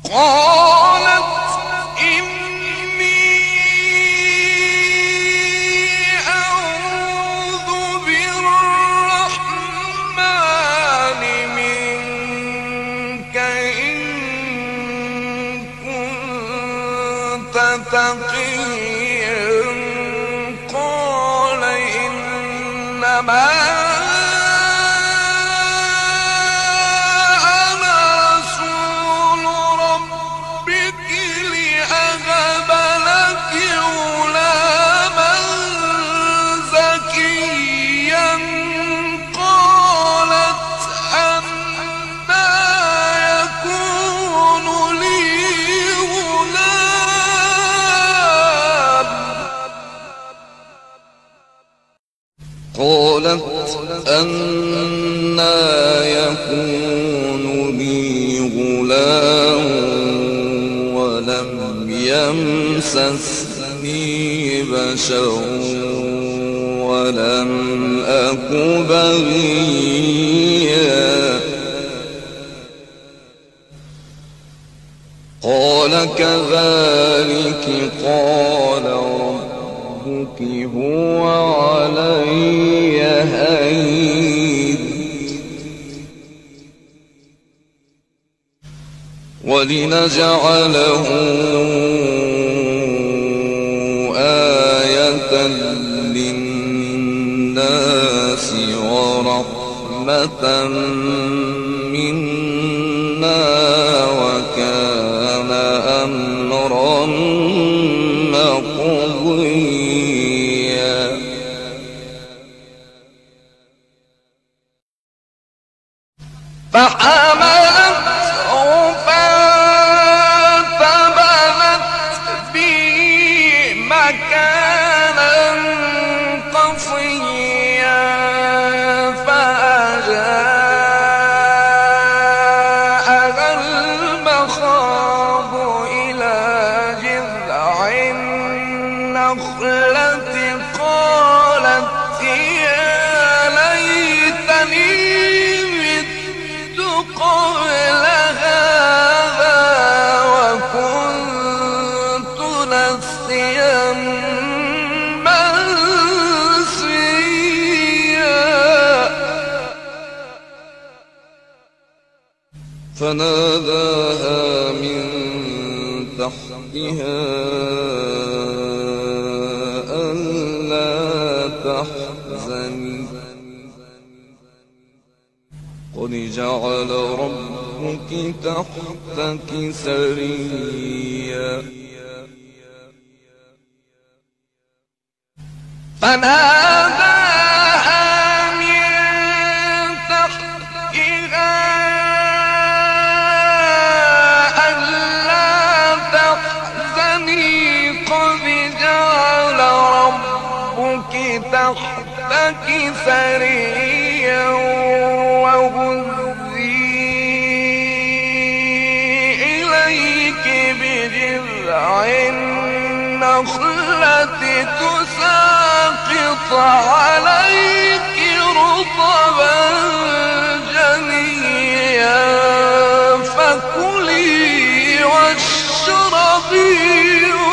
قالت إني أعوذ بالرحمن منك إن كنت تقيا. قال إنما قالت أنى يكون لي غلام ولم يمسسني بشر ولم أك بغيا. قال كذلك قال ربك هو علي هين ولنجعله آية للناس ورحمة منا وكان أمرا مقضيا. فحملته فانتبذت به مكانا قصيا فأجاءها المخاض إلى جذع النخلة قالت يا ليتني قبل هذا وكنت نسيا منسيا. فناداها من تحتها ألا تحزني قد جعل ربك تحتك سريا. فناداها من تحتها ألا تحزني قد جعل ربك تحتك سريا وهزي إليك بجذع النخلة تساقط عليك رطبا جنيا فكلي واشربي